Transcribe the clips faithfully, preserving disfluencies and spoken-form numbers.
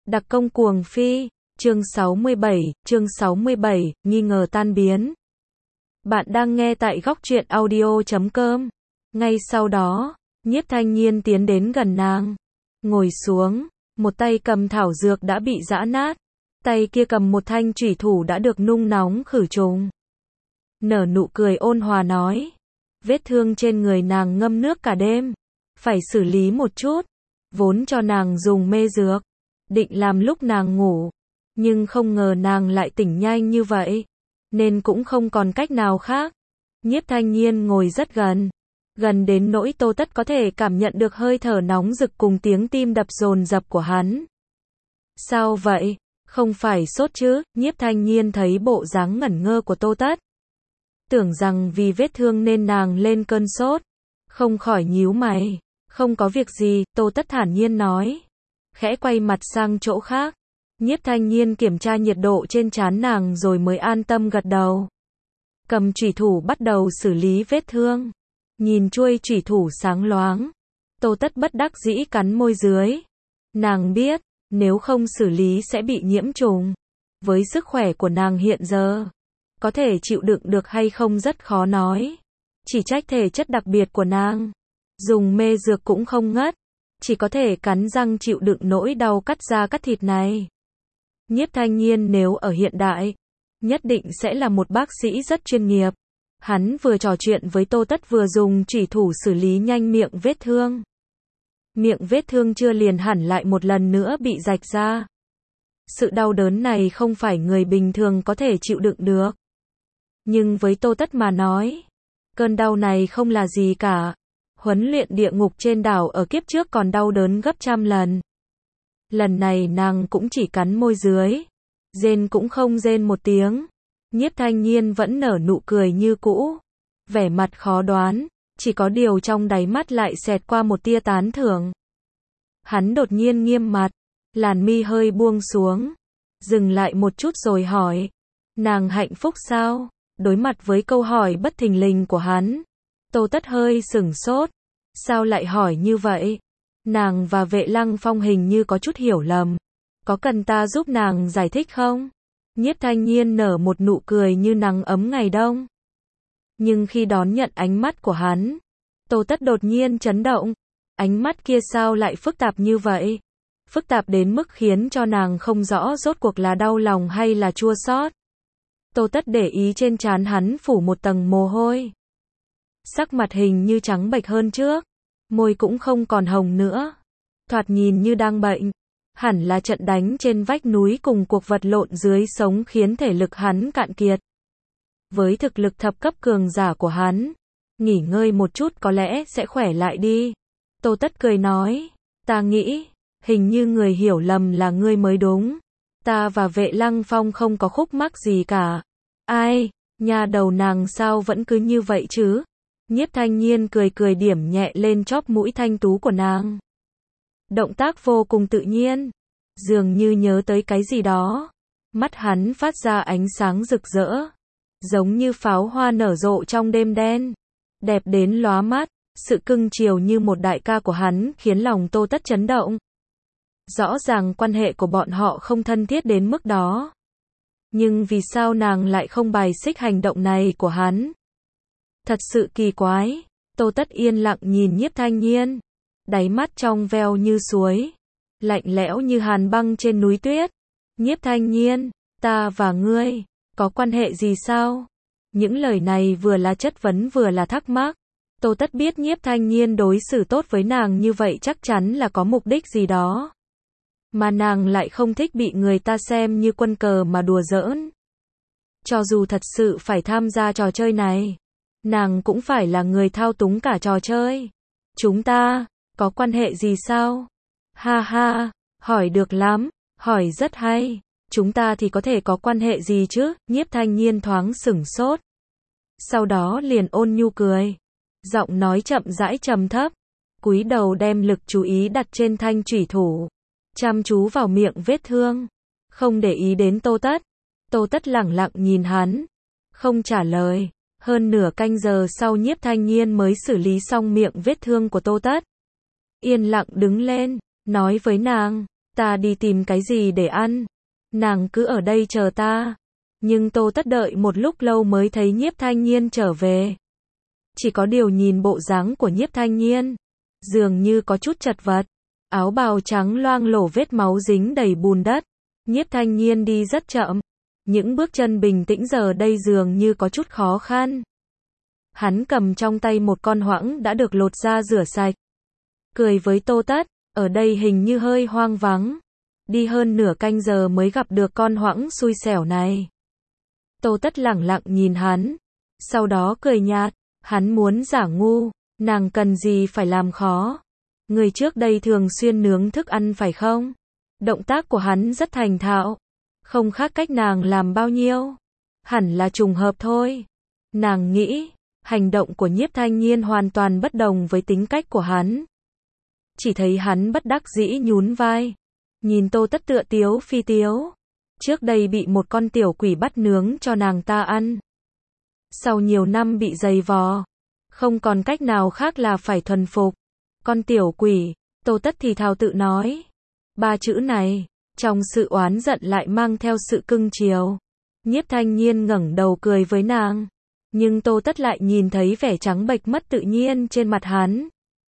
Đặc công cuồng phi, chương sáu mươi bảy, chương sáu mươi bảy, nghi ngờ tan biến. Bạn đang nghe tại góc truyện audio chấm com. Ngay sau đó, Nhiếp Thanh Nhiên tiến đến gần nàng, ngồi xuống, một tay cầm thảo dược đã bị giã nát, tay kia cầm một thanh chủy thủ đã được nung nóng khử trùng. Nở nụ cười ôn hòa nói, vết thương trên người nàng ngâm nước cả đêm, phải xử lý một chút, vốn cho nàng dùng mê dược, định làm lúc nàng ngủ, nhưng không ngờ nàng lại tỉnh nhanh như vậy, nên cũng không còn cách nào khác. Nhiếp Thanh Nhiên ngồi rất gần, gần đến nỗi Tô Tất có thể cảm nhận được hơi thở nóng rực cùng tiếng tim đập dồn dập của hắn. Sao vậy? Không phải sốt chứ? Nhiếp Thanh Nhiên thấy bộ dáng ngẩn ngơ của Tô Tất, tưởng rằng vì vết thương nên nàng lên cơn sốt, không khỏi nhíu mày. Không có việc gì, Tô Tất thản nhiên nói, khẽ quay mặt sang chỗ khác. Nhiếp Thanh Nhiên kiểm tra nhiệt độ trên trán nàng rồi mới an tâm gật đầu. Cầm chủy thủ bắt đầu xử lý vết thương. Nhìn chuôi chủy thủ sáng loáng, Tô Tất bất đắc dĩ cắn môi dưới. Nàng biết, nếu không xử lý sẽ bị nhiễm trùng. Với sức khỏe của nàng hiện giờ, có thể chịu đựng được hay không rất khó nói. Chỉ trách thể chất đặc biệt của nàng, dùng mê dược cũng không ngất, chỉ có thể cắn răng chịu đựng nỗi đau cắt da cắt thịt này. Nhiếp Thanh Nhiên nếu ở hiện đại, nhất định sẽ là một bác sĩ rất chuyên nghiệp. Hắn vừa trò chuyện với Tô Tất vừa dùng chủy thủ xử lý nhanh miệng vết thương. Miệng vết thương chưa liền hẳn lại một lần nữa bị rạch ra. Sự đau đớn này không phải người bình thường có thể chịu đựng được. Nhưng với Tô Tất mà nói, cơn đau này không là gì cả. Huấn luyện địa ngục trên đảo ở kiếp trước còn đau đớn gấp trăm lần. Lần này nàng cũng chỉ cắn môi dưới, rên cũng không rên một tiếng. Nhiếp Thanh Nhiên vẫn nở nụ cười như cũ, vẻ mặt khó đoán, chỉ có điều trong đáy mắt lại xẹt qua một tia tán thưởng. Hắn đột nhiên nghiêm mặt, làn mi hơi buông xuống, dừng lại một chút rồi hỏi, nàng hạnh phúc sao? Đối mặt với câu hỏi bất thình lình của hắn, Tô Tất hơi sửng sốt. Sao lại hỏi như vậy? Nàng và Vệ Lăng Phong hình như có chút hiểu lầm. Có cần ta giúp nàng giải thích không? Nhiếp Thanh Nhiên nở một nụ cười như nắng ấm ngày đông. Nhưng khi đón nhận ánh mắt của hắn, Tô Tất đột nhiên chấn động. Ánh mắt kia sao lại phức tạp như vậy? Phức tạp đến mức khiến cho nàng không rõ rốt cuộc là đau lòng hay là chua xót. Tô Tất để ý trên trán hắn phủ một tầng mồ hôi. Sắc mặt hình như trắng bệch hơn trước, môi cũng không còn hồng nữa, thoạt nhìn như đang bệnh. Hẳn là trận đánh trên vách núi cùng cuộc vật lộn dưới sống khiến thể lực hắn cạn kiệt. Với thực lực thập cấp cường giả của hắn, nghỉ ngơi một chút có lẽ sẽ khỏe lại đi. Tô Tất cười nói, ta nghĩ, hình như người hiểu lầm là ngươi mới đúng. Ta và Vệ Lăng Phong không có khúc mắc gì cả. Ai, nhà đầu nàng sao vẫn cứ như vậy chứ? Nhiếp Thanh Nhiên cười cười điểm nhẹ lên chóp mũi thanh tú của nàng. Động tác vô cùng tự nhiên, dường như nhớ tới cái gì đó. Mắt hắn phát ra ánh sáng rực rỡ, giống như pháo hoa nở rộ trong đêm đen, đẹp đến lóa mắt. Sự cưng chiều như một đại ca của hắn khiến lòng Tô Tất chấn động. Rõ ràng quan hệ của bọn họ không thân thiết đến mức đó, nhưng vì sao nàng lại không bài xích hành động này của hắn? Thật sự kỳ quái. Tô Tất yên lặng nhìn Nhiếp Thanh Nhiên, đáy mắt trong veo như suối, lạnh lẽo như hàn băng trên núi tuyết. Nhiếp Thanh Nhiên, ta và ngươi có quan hệ gì sao? Những lời này vừa là chất vấn vừa là thắc mắc. Tô Tất biết Nhiếp Thanh Nhiên đối xử tốt với nàng như vậy chắc chắn là có mục đích gì đó, mà nàng lại không thích bị người ta xem như quân cờ mà đùa giỡn. Cho dù thật sự phải tham gia trò chơi này, nàng cũng phải là người thao túng cả trò chơi. Chúng ta có quan hệ gì sao? Ha ha, hỏi được lắm, hỏi rất hay. Chúng ta thì có thể có quan hệ gì chứ? Nhiếp Thanh Nhiên thoáng sửng sốt, sau đó liền ôn nhu cười, giọng nói chậm rãi trầm thấp, cúi đầu đem lực chú ý đặt trên thanh chủy thủ, chăm chú vào miệng vết thương, không để ý đến Tô Tất. Tô Tất lẳng lặng nhìn hắn, không trả lời. Hơn nửa canh giờ sau Nhiếp Thanh Nhiên mới xử lý xong miệng vết thương của Tô Tất. Yên lặng đứng lên, nói với nàng, ta đi tìm cái gì để ăn. Nàng cứ ở đây chờ ta. Nhưng Tô Tất đợi một lúc lâu mới thấy Nhiếp Thanh Nhiên trở về. Chỉ có điều nhìn bộ dáng của Nhiếp Thanh Nhiên, dường như có chút chật vật. Áo bào trắng loang lổ vết máu dính đầy bùn đất. Nhiếp Thanh Nhiên đi rất chậm. Những bước chân bình tĩnh giờ đây dường như có chút khó khăn. Hắn cầm trong tay một con hoãng đã được lột ra rửa sạch. Cười với Tô Tất, ở đây hình như hơi hoang vắng. Đi hơn nửa canh giờ mới gặp được con hoãng xui xẻo này. Tô Tất lẳng lặng nhìn hắn. Sau đó cười nhạt, hắn muốn giả ngu, nàng cần gì phải làm khó. Người trước đây thường xuyên nướng thức ăn phải không? Động tác của hắn rất thành thạo. Không khác cách nàng làm bao nhiêu. Hẳn là trùng hợp thôi. Nàng nghĩ, hành động của Nhiếp Thanh Nhiên hoàn toàn bất đồng với tính cách của hắn. Chỉ thấy hắn bất đắc dĩ nhún vai. Nhìn Tô Tất tựa tiếu phi tiếu. Trước đây bị một con tiểu quỷ bắt nướng cho nàng ta ăn. Sau nhiều năm bị giày vò. Không còn cách nào khác là phải thuần phục. Con tiểu quỷ, Tô Tất thì thào tự nói. Ba chữ này, trong sự oán giận lại mang theo sự cưng chiều. Nhiếp Thanh Nhiên ngẩng đầu cười với nàng. Nhưng Tô Tất lại nhìn thấy vẻ trắng bệch mất tự nhiên trên mặt hắn.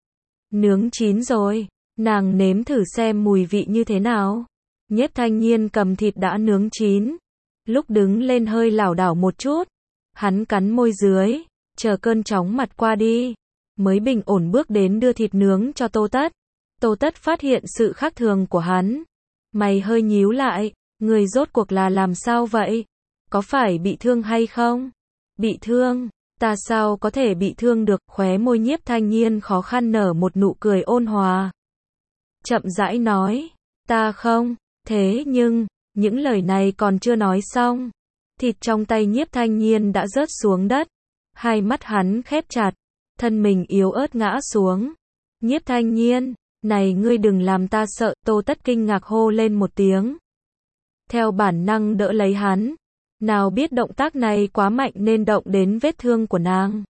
Nướng chín rồi, nàng nếm thử xem mùi vị như thế nào. Nhiếp Thanh Nhiên cầm thịt đã nướng chín. Lúc đứng lên hơi lảo đảo một chút. Hắn cắn môi dưới, chờ cơn chóng mặt qua đi. Mới bình ổn bước đến đưa thịt nướng cho Tô Tất. Tô Tất phát hiện sự khác thường của hắn. Mày hơi nhíu lại, người rốt cuộc là làm sao vậy? Có phải bị thương hay không? Bị thương? Ta sao có thể bị thương được? Khóe môi Nhiếp Thanh Nhiên khó khăn nở một nụ cười ôn hòa. Chậm rãi nói, ta không, thế nhưng, những lời này còn chưa nói xong. Thịt trong tay Nhiếp Thanh Nhiên đã rớt xuống đất. Hai mắt hắn khép chặt, thân mình yếu ớt ngã xuống. Nhiếp Thanh Nhiên, này ngươi đừng làm ta sợ. Tô Tất kinh ngạc hô lên một tiếng. Theo bản năng đỡ lấy hắn. Nào biết động tác này quá mạnh nên động đến vết thương của nàng.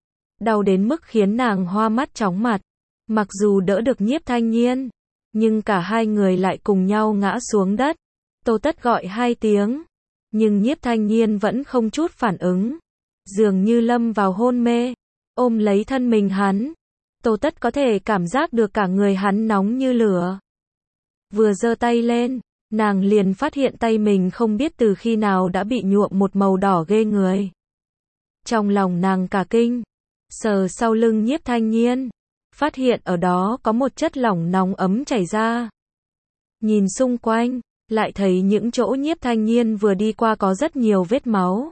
Đau đến mức khiến nàng hoa mắt chóng mặt. Mặc dù đỡ được Nhiếp Thanh Nhiên, nhưng cả hai người lại cùng nhau ngã xuống đất. Tô Tất gọi hai tiếng, nhưng Nhiếp Thanh Nhiên vẫn không chút phản ứng. Dường như lâm vào hôn mê, ôm lấy thân mình hắn. Tô Tất có thể cảm giác được cả người hắn nóng như lửa. Vừa giơ tay lên, nàng liền phát hiện tay mình không biết từ khi nào đã bị nhuộm một màu đỏ ghê người. Trong lòng nàng cả kinh, sờ sau lưng Nhiếp Thanh Nhiên, phát hiện ở đó có một chất lỏng nóng ấm chảy ra. Nhìn xung quanh, lại thấy những chỗ Nhiếp Thanh Nhiên vừa đi qua có rất nhiều vết máu.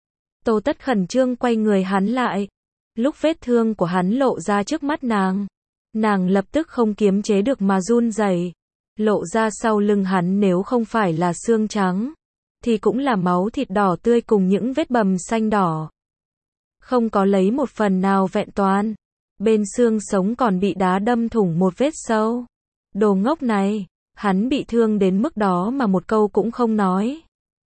Tô Tất khẩn trương quay người hắn lại. Lúc vết thương của hắn lộ ra trước mắt nàng, nàng lập tức không kiềm chế được mà run rẩy. Lộ ra sau lưng hắn nếu không phải là xương trắng, thì cũng là máu thịt đỏ tươi cùng những vết bầm xanh đỏ. Không có lấy một phần nào vẹn toàn. Bên xương sống còn bị đá đâm thủng một vết sâu. Đồ ngốc này, hắn bị thương đến mức đó mà một câu cũng không nói.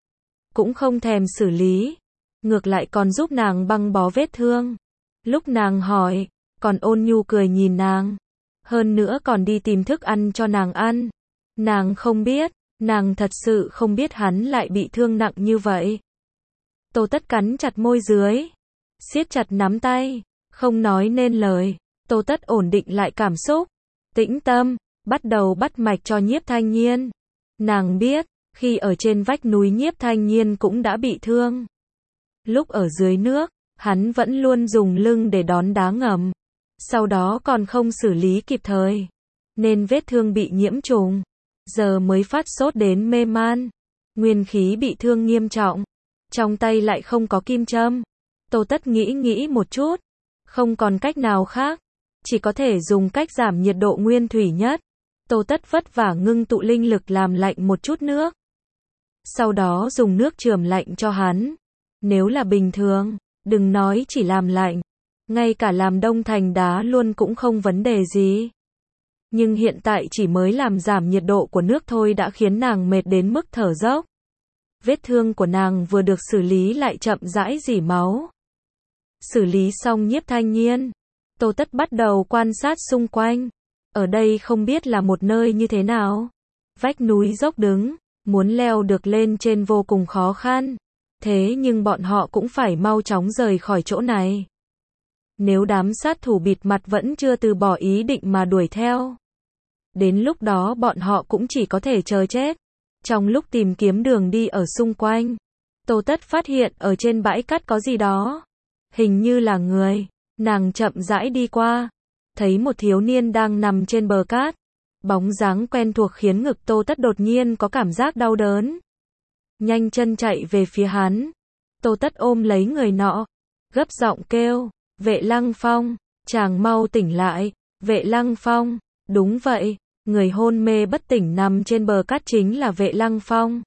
Cũng không thèm xử lý. Ngược lại còn giúp nàng băng bó vết thương. Lúc nàng hỏi, còn ôn nhu cười nhìn nàng. Hơn nữa còn đi tìm thức ăn cho nàng ăn. Nàng không biết, nàng thật sự không biết hắn lại bị thương nặng như vậy. Tô Tất cắn chặt môi dưới, siết chặt nắm tay, không nói nên lời. Tô Tất ổn định lại cảm xúc, tĩnh tâm, bắt đầu bắt mạch cho Nhiếp Thanh Nhiên. Nàng biết, khi ở trên vách núi Nhiếp Thanh Nhiên cũng đã bị thương. Lúc ở dưới nước, hắn vẫn luôn dùng lưng để đón đá ngầm. Sau đó còn không xử lý kịp thời, nên vết thương bị nhiễm trùng. Giờ mới phát sốt đến mê man. Nguyên khí bị thương nghiêm trọng. Trong tay lại không có kim châm. Tô Tất nghĩ nghĩ một chút. Không còn cách nào khác. Chỉ có thể dùng cách giảm nhiệt độ nguyên thủy nhất. Tô Tất vất vả ngưng tụ linh lực làm lạnh một chút nước. Sau đó dùng nước chườm lạnh cho hắn. Nếu là bình thường, đừng nói chỉ làm lạnh, ngay cả làm đông thành đá luôn cũng không vấn đề gì. Nhưng hiện tại chỉ mới làm giảm nhiệt độ của nước thôi đã khiến nàng mệt đến mức thở dốc. Vết thương của nàng vừa được xử lý lại chậm rãi rỉ máu. Xử lý xong Nhiếp Thanh Nhiên, Tô Tất bắt đầu quan sát xung quanh. Ở đây không biết là một nơi như thế nào. Vách núi dốc đứng, muốn leo được lên trên vô cùng khó khăn. Thế nhưng bọn họ cũng phải mau chóng rời khỏi chỗ này. Nếu đám sát thủ bịt mặt vẫn chưa từ bỏ ý định mà đuổi theo, đến lúc đó bọn họ cũng chỉ có thể chờ chết. Trong lúc tìm kiếm đường đi ở xung quanh, Tô Tất phát hiện ở trên bãi cát có gì đó. Hình như là người. Nàng chậm rãi đi qua, thấy một thiếu niên đang nằm trên bờ cát. Bóng dáng quen thuộc khiến ngực Tô Tất đột nhiên có cảm giác đau đớn. Nhanh chân chạy về phía hắn. Tô Tất ôm lấy người nọ, gấp giọng kêu, Vệ Lăng Phong, chàng mau tỉnh lại. Vệ Lăng Phong, đúng vậy, người hôn mê bất tỉnh nằm trên bờ cát chính là Vệ Lăng Phong.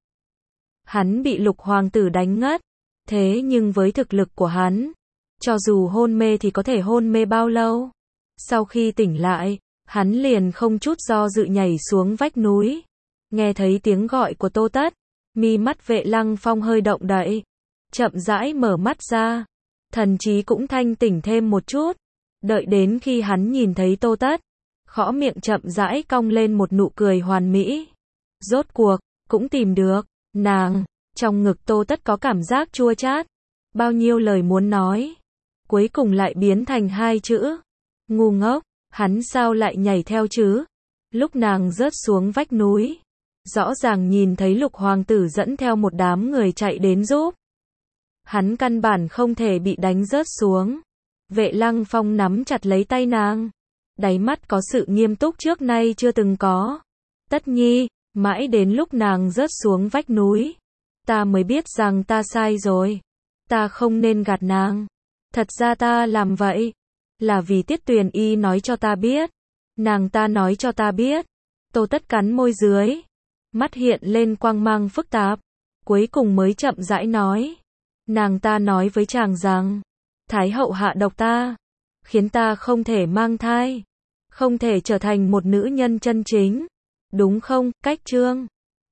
Hắn bị Lục hoàng tử đánh ngất, thế nhưng với thực lực của hắn, cho dù hôn mê thì có thể hôn mê bao lâu? Sau khi tỉnh lại, hắn liền không chút do dự nhảy xuống vách núi. Nghe thấy tiếng gọi của Tô Tất, mi mắt Vệ Lăng Phong hơi động đậy, chậm rãi mở mắt ra, thần trí cũng thanh tỉnh thêm một chút. Đợi đến khi hắn nhìn thấy Tô Tất, khóe miệng chậm rãi cong lên một nụ cười hoàn mỹ. Rốt cuộc, cũng tìm được, nàng, trong ngực Tô Tất có cảm giác chua chát. Bao nhiêu lời muốn nói, cuối cùng lại biến thành hai chữ. Ngu ngốc, hắn sao lại nhảy theo chứ? Lúc nàng rớt xuống vách núi, rõ ràng nhìn thấy Lục hoàng tử dẫn theo một đám người chạy đến giúp. Hắn căn bản không thể bị đánh rớt xuống. Vệ Lăng Phong nắm chặt lấy tay nàng, đáy mắt có sự nghiêm túc trước nay chưa từng có. Tất Nhi, mãi đến lúc nàng rớt xuống vách núi, ta mới biết rằng ta sai rồi. Ta không nên gạt nàng. Thật ra ta làm vậy là vì Tiết Tuyền Y nói cho ta biết. Nàng ta nói cho ta biết. Tô Tất cắn môi dưới, mắt hiện lên quang mang phức tạp, cuối cùng mới chậm rãi nói. Nàng ta nói với chàng rằng, Thái hậu hạ độc ta, khiến ta không thể mang thai, không thể trở thành một nữ nhân chân chính. Đúng không, Cách Trương?